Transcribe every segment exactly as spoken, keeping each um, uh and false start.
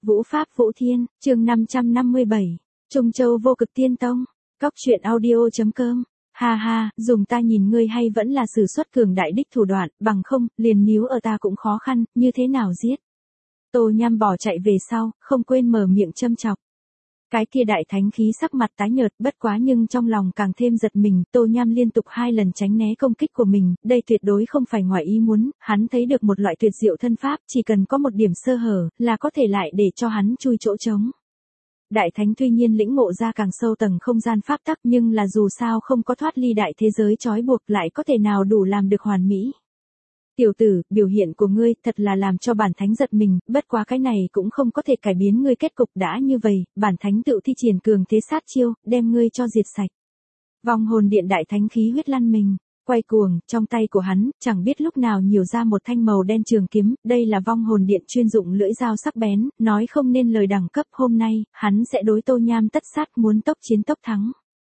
Vũ Pháp Vũ Thiên, chương năm trăm năm mươi bảy, Trung Châu Vô Cực Tiên Tông, Cóc truyện audio.com. Ha ha, dùng ta nhìn ngươi hay vẫn là sử xuất cường đại đích thủ đoạn, bằng không, liền níu ở ta cũng khó khăn, như thế nào giết. Tô Nham bỏ chạy về sau, không quên mở miệng châm chọc. Cái kia đại thánh khí sắc mặt tái nhợt, bất quá nhưng trong lòng càng thêm giật mình, Tô Nham liên tục hai lần tránh né công kích của mình, đây tuyệt đối không phải ngoài ý muốn, hắn thấy được một loại tuyệt diệu thân pháp, chỉ cần có một điểm sơ hở, là có thể lại để cho hắn chui chỗ trống. Đại thánh tuy nhiên lĩnh ngộ ra càng sâu tầng không gian pháp tắc, nhưng là dù sao không có thoát ly đại thế giới trói buộc, lại có thể nào đủ làm được hoàn mỹ. Tiểu tử, biểu hiện của ngươi thật là làm cho bản thánh giật mình, bất quá cái này cũng không có thể cải biến ngươi kết cục đã như vậy, bản thánh tự thi triển cường thế sát chiêu, đem ngươi cho diệt sạch. Vong hồn điện đại thánh khí huyết lăn mình, quay cuồng, trong tay của hắn, chẳng biết lúc nào nhiều ra một thanh màu đen trường kiếm, đây là vong hồn điện chuyên dụng lưỡi dao sắc bén, nói không nên lời đẳng cấp, hôm nay, hắn sẽ đối Tô Nham tất sát, muốn tốc chiến tốc thắng.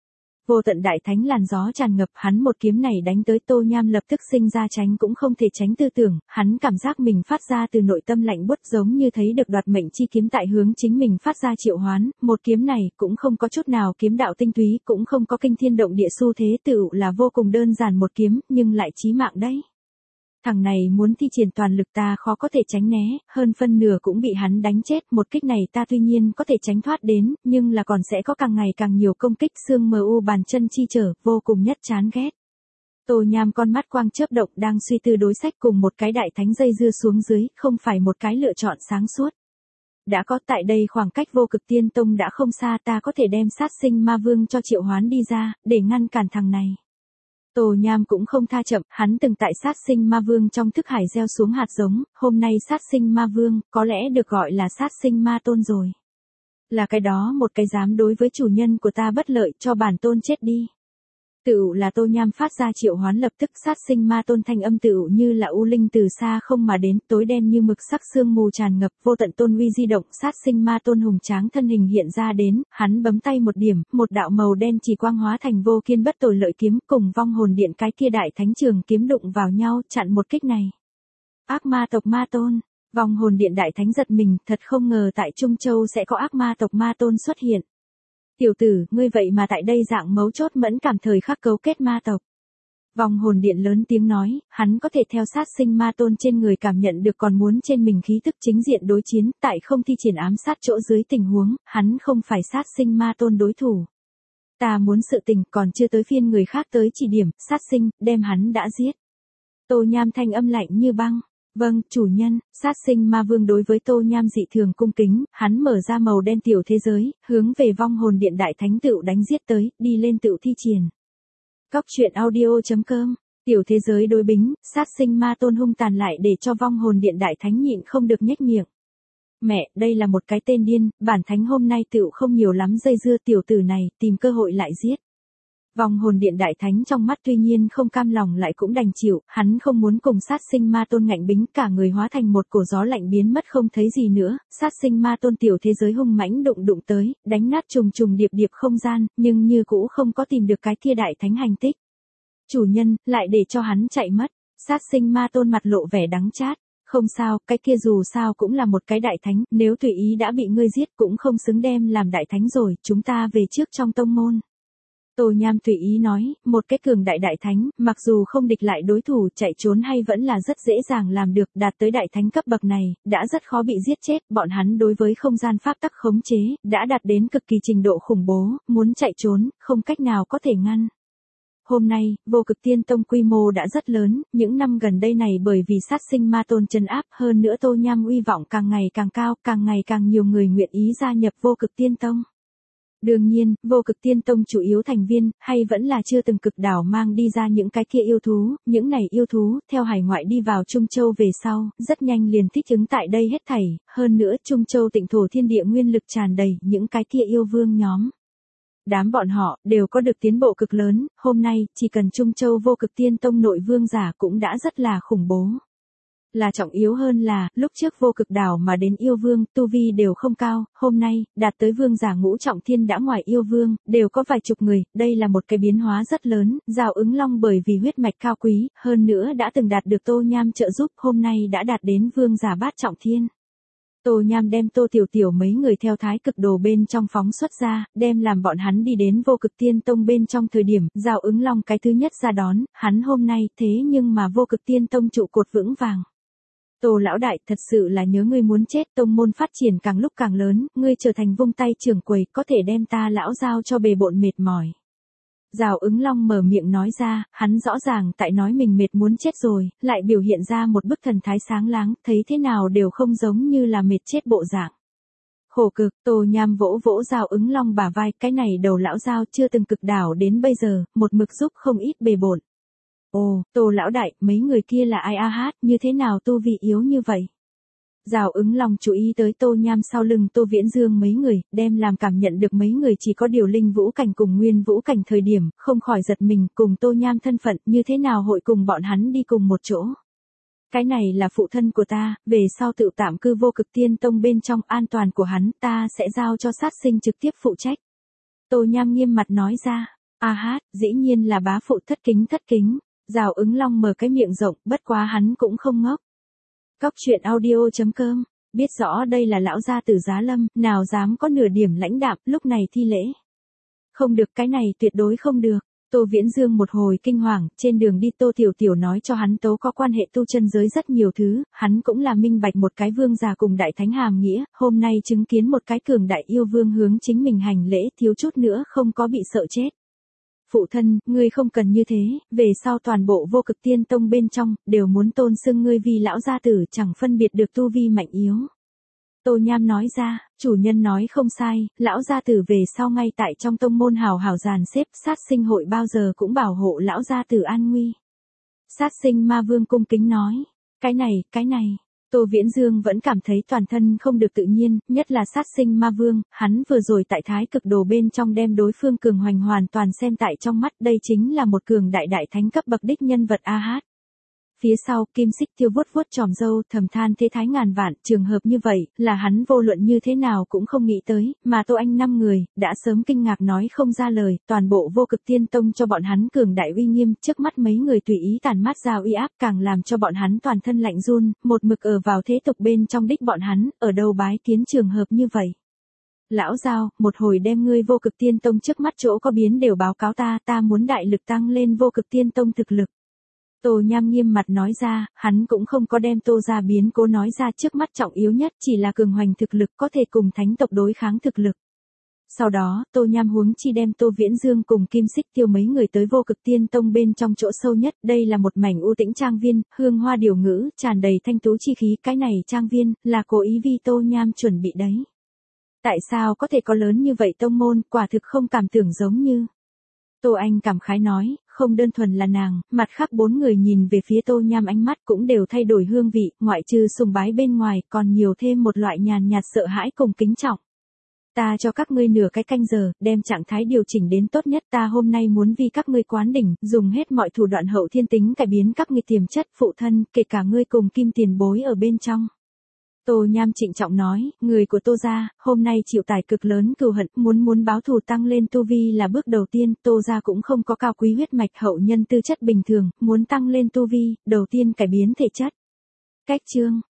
Vô tận đại thánh làn gió tràn ngập, hắn một kiếm này đánh tới Tô Nham lập tức sinh ra tránh cũng không thể tránh tư tưởng, hắn cảm giác mình phát ra từ nội tâm lạnh buốt giống như thấy được đoạt mệnh chi kiếm tại hướng chính mình phát ra triệu hoán, một kiếm này cũng không có chút nào kiếm đạo tinh túy, cũng không có kinh thiên động địa xu thế, tựu là vô cùng đơn giản một kiếm, nhưng lại chí mạng đấy. Thằng này muốn thi triển toàn lực ta khó có thể tránh né, hơn phân nửa cũng bị hắn đánh chết, một kích này ta tuy nhiên có thể tránh thoát đến, nhưng là còn sẽ có càng ngày càng nhiều công kích, xương mờ u bàn chân chi trở, vô cùng nhất chán ghét. Tô Nham con mắt quang chớp động đang suy tư đối sách cùng một cái đại thánh dây dưa xuống dưới, không phải một cái lựa chọn sáng suốt. Đã có tại đây khoảng cách Vô Cực Tiên Tông đã không xa, ta có thể đem sát sinh ma vương cho triệu hoán đi ra, để ngăn cản thằng này. Tô Nham cũng không tha chậm, hắn từng tại sát sinh ma vương trong thức hải gieo xuống hạt giống, hôm nay sát sinh ma vương, có lẽ được gọi là sát sinh ma tôn rồi. Là cái đó một cái dám đối với chủ nhân của ta bất lợi, cho bản tôn chết đi. Tựu là Tô Nham phát ra triệu hoán, lập tức sát sinh ma tôn thanh âm tựu như là u linh từ xa không mà đến, tối đen như mực sắc sương mù tràn ngập, vô tận tôn uy di động, sát sinh ma tôn hùng tráng thân hình hiện ra đến, hắn bấm tay một điểm, một đạo màu đen chỉ quang hóa thành vô kiên bất tồi lợi kiếm, cùng vong hồn điện cái kia đại thánh trường kiếm đụng vào nhau, chặn một kích này. Ác ma tộc ma tôn, vong hồn điện đại thánh giật mình, thật không ngờ tại Trung Châu sẽ có ác ma tộc ma tôn xuất hiện. Tiểu tử, ngươi vậy mà tại đây dạng mấu chốt mẫn cảm thời khắc cấu kết ma tộc. Vong hồn điện lớn tiếng nói, hắn có thể theo sát sinh ma tôn trên người cảm nhận được còn muốn trên mình khí tức chính diện đối chiến, tại không thi triển ám sát chỗ dưới tình huống, hắn không phải sát sinh ma tôn đối thủ. Ta muốn sự tình còn chưa tới phiên người khác tới chỉ điểm, sát sinh, đem hắn đã giết. Tô Nham thanh âm lạnh như băng. Vâng, chủ nhân, sát sinh ma vương đối với Tô Nham dị thường cung kính, hắn mở ra màu đen tiểu thế giới, hướng về vong hồn điện đại thánh tựu đánh giết tới, đi lên tựu thi triển. Cóc truyện audio.com, tiểu thế giới đối bính, sát sinh ma tôn hung tàn lại để cho vong hồn điện đại thánh nhịn không được nhếch miệng. Mẹ, đây là một cái tên điên, bản thánh hôm nay tựu không nhiều lắm dây dưa tiểu tử này, tìm cơ hội lại giết. Vong hồn điện đại thánh trong mắt tuy nhiên không cam lòng lại cũng đành chịu, hắn không muốn cùng sát sinh ma tôn ngạnh bính, cả người hóa thành một cổ gió lạnh biến mất không thấy gì nữa, sát sinh ma tôn tiểu thế giới hung mãnh đụng đụng tới, đánh nát trùng trùng điệp điệp không gian, nhưng như cũ không có tìm được cái kia đại thánh hành tích. Chủ nhân, lại để cho hắn chạy mất, sát sinh ma tôn mặt lộ vẻ đắng chát. Không sao, cái kia dù sao cũng là một cái đại thánh, nếu tùy ý đã bị ngươi giết cũng không xứng đem làm đại thánh rồi, chúng ta về trước trong tông môn. Tô Nham tùy ý nói, một cái cường đại đại thánh, mặc dù không địch lại đối thủ, chạy trốn hay vẫn là rất dễ dàng làm được, đạt tới đại thánh cấp bậc này, đã rất khó bị giết chết, bọn hắn đối với không gian pháp tắc khống chế, đã đạt đến cực kỳ trình độ khủng bố, muốn chạy trốn, không cách nào có thể ngăn. Hôm nay, Vô Cực Tiên Tông quy mô đã rất lớn, những năm gần đây này bởi vì sát sinh ma tôn trấn áp, hơn nữa Tô Nham uy vọng càng ngày càng cao, càng ngày càng nhiều người nguyện ý gia nhập Vô Cực Tiên Tông. Đương nhiên, Vô Cực Tiên Tông chủ yếu thành viên, hay vẫn là chưa từng cực đảo mang đi ra những cái kia yêu thú, những này yêu thú, theo hải ngoại đi vào Trung Châu về sau, rất nhanh liền thích ứng tại đây hết thảy, hơn nữa Trung Châu tịnh thổ thiên địa nguyên lực tràn đầy, những cái kia yêu vương nhóm. Đám bọn họ, đều có được tiến bộ cực lớn, hôm nay, chỉ cần Trung Châu Vô Cực Tiên Tông nội vương giả cũng đã rất là khủng bố. Là trọng yếu hơn là, lúc trước Vô Cực đảo mà đến yêu vương, tu vi đều không cao, hôm nay, đạt tới vương giả ngũ trọng thiên đã ngoài yêu vương, đều có vài chục người, đây là một cái biến hóa rất lớn, Giao Ứng Long bởi vì huyết mạch cao quý, hơn nữa đã từng đạt được Tô Nham trợ giúp, hôm nay đã đạt đến vương giả bát trọng thiên. Tô Nham đem Tô Tiểu Tiểu mấy người theo thái cực đồ bên trong phóng xuất ra, đem làm bọn hắn đi đến vô cực tiên tông bên trong thời điểm, Giao Ứng Long cái thứ nhất ra đón, hắn hôm nay thế nhưng mà vô cực tiên tông trụ cột vững vàng. Tô lão đại, thật sự là nhớ ngươi muốn chết, tông môn phát triển càng lúc càng lớn, ngươi trở thành vung tay trưởng quầy, có thể đem ta lão Giao cho bề bộn mệt mỏi. Giao Ứng Long mở miệng nói ra, hắn rõ ràng tại nói mình mệt muốn chết rồi, lại biểu hiện ra một bức thần thái sáng láng, thấy thế nào đều không giống như là mệt chết bộ dạng. Khổ cực, Tô Nham vỗ vỗ Giao Ứng Long bả vai, cái này đầu lão Giao chưa từng cực đảo đến bây giờ, một mực giúp không ít bề bộn. Ồ, Tô lão đại, mấy người kia là ai a hát, như thế nào tu vi yếu như vậy? Giao Ứng Long chú ý tới Tô Nham sau lưng Tô Viễn Dương mấy người, đem làm cảm nhận được mấy người chỉ có điều linh vũ cảnh cùng nguyên vũ cảnh thời điểm, không khỏi giật mình, cùng Tô Nham thân phận như thế nào hội cùng bọn hắn đi cùng một chỗ. Cái này là phụ thân của ta, về sau tự tạm cư vô cực tiên tông bên trong, an toàn của hắn ta sẽ giao cho sát sinh trực tiếp phụ trách. Tô Nham nghiêm mặt nói ra, a hát, dĩ nhiên là bá phụ, thất kính thất kính. Giao Ứng Long mở cái miệng rộng, bất quá hắn cũng không ngốc. Cóc truyện audio chấm com, biết rõ đây là lão gia tử Giá Lâm, nào dám có nửa điểm lãnh đạm, lúc này thi lễ. Không được, cái này tuyệt đối không được. Tô Viễn Dương một hồi kinh hoàng, trên đường đi Tô Tiểu Tiểu nói cho hắn tố có quan hệ tu chân giới rất nhiều thứ, hắn cũng là minh bạch một cái vương già cùng đại thánh hàm nghĩa, hôm nay chứng kiến một cái cường đại yêu vương hướng chính mình hành lễ, thiếu chút nữa không có bị sợ chết. Phụ thân, ngươi không cần như thế, về sau toàn bộ vô cực tiên tông bên trong, đều muốn tôn xưng ngươi vì lão gia tử, chẳng phân biệt được tu vi mạnh yếu. Tô Nham nói ra, chủ nhân nói không sai, lão gia tử về sau ngay tại trong tông môn hào hào dàn xếp, sát sinh hội bao giờ cũng bảo hộ lão gia tử an nguy. Sát sinh ma vương cung kính nói, cái này, cái này. Tô Viễn Dương vẫn cảm thấy toàn thân không được tự nhiên, nhất là sát sinh ma vương, hắn vừa rồi tại thái cực đồ bên trong đem đối phương cường hoành hoàn toàn xem tại trong mắt, đây chính là một cường đại đại thánh cấp bậc đích nhân vật a hát. Phía sau, Kim Xích Tiêu vuốt vuốt tròm râu, thầm than thế thái ngàn vạn, trường hợp như vậy, là hắn vô luận như thế nào cũng không nghĩ tới, mà Tô Anh năm người, đã sớm kinh ngạc nói không ra lời, toàn bộ vô cực tiên tông cho bọn hắn cường đại uy nghiêm, trước mắt mấy người tùy ý tàn mát ra uy áp càng làm cho bọn hắn toàn thân lạnh run, một mực ở vào thế tục bên trong đích bọn hắn, ở đâu bái kiến trường hợp như vậy. Lão Giao, một hồi đem ngươi vô cực tiên tông trước mắt chỗ có biến đều báo cáo ta, ta muốn đại lực tăng lên vô cực tiên tông thực lực. Tô Nham nghiêm mặt nói ra, hắn cũng không có đem Tô gia biến cố nói ra, trước mắt trọng yếu nhất chỉ là cường hoành thực lực có thể cùng thánh tộc đối kháng thực lực. Sau đó, Tô Nham huống chi đem Tô Viễn Dương cùng Kim Xích Tiêu mấy người tới vô cực tiên tông bên trong chỗ sâu nhất, đây là một mảnh u tĩnh trang viên, hương hoa điều ngữ, tràn đầy thanh tú chi khí, cái này trang viên, là cố ý vì Tô Nham chuẩn bị đấy. Tại sao có thể có lớn như vậy tông môn, quả thực không cảm tưởng giống như. Tô Anh cảm khái nói, không đơn thuần là nàng, mặt khác bốn người nhìn về phía Tô Nham ánh mắt cũng đều thay đổi hương vị, ngoại trừ sùng bái bên ngoài, còn nhiều thêm một loại nhàn nhạt sợ hãi cùng kính trọng. Ta cho các ngươi nửa cái canh giờ, đem trạng thái điều chỉnh đến tốt nhất, ta hôm nay muốn vì các ngươi quán đỉnh, dùng hết mọi thủ đoạn hậu thiên tính cải biến các ngươi tiềm chất, phụ thân, kể cả ngươi cùng Kim tiền bối ở bên trong. Tô Nham trịnh trọng nói, người của Tô gia, hôm nay chịu tải cực lớn cừu hận, muốn muốn báo thù tăng lên tu vi là bước đầu tiên, Tô gia cũng không có cao quý huyết mạch hậu nhân tư chất bình thường, muốn tăng lên tu vi, đầu tiên cải biến thể chất. Cách chương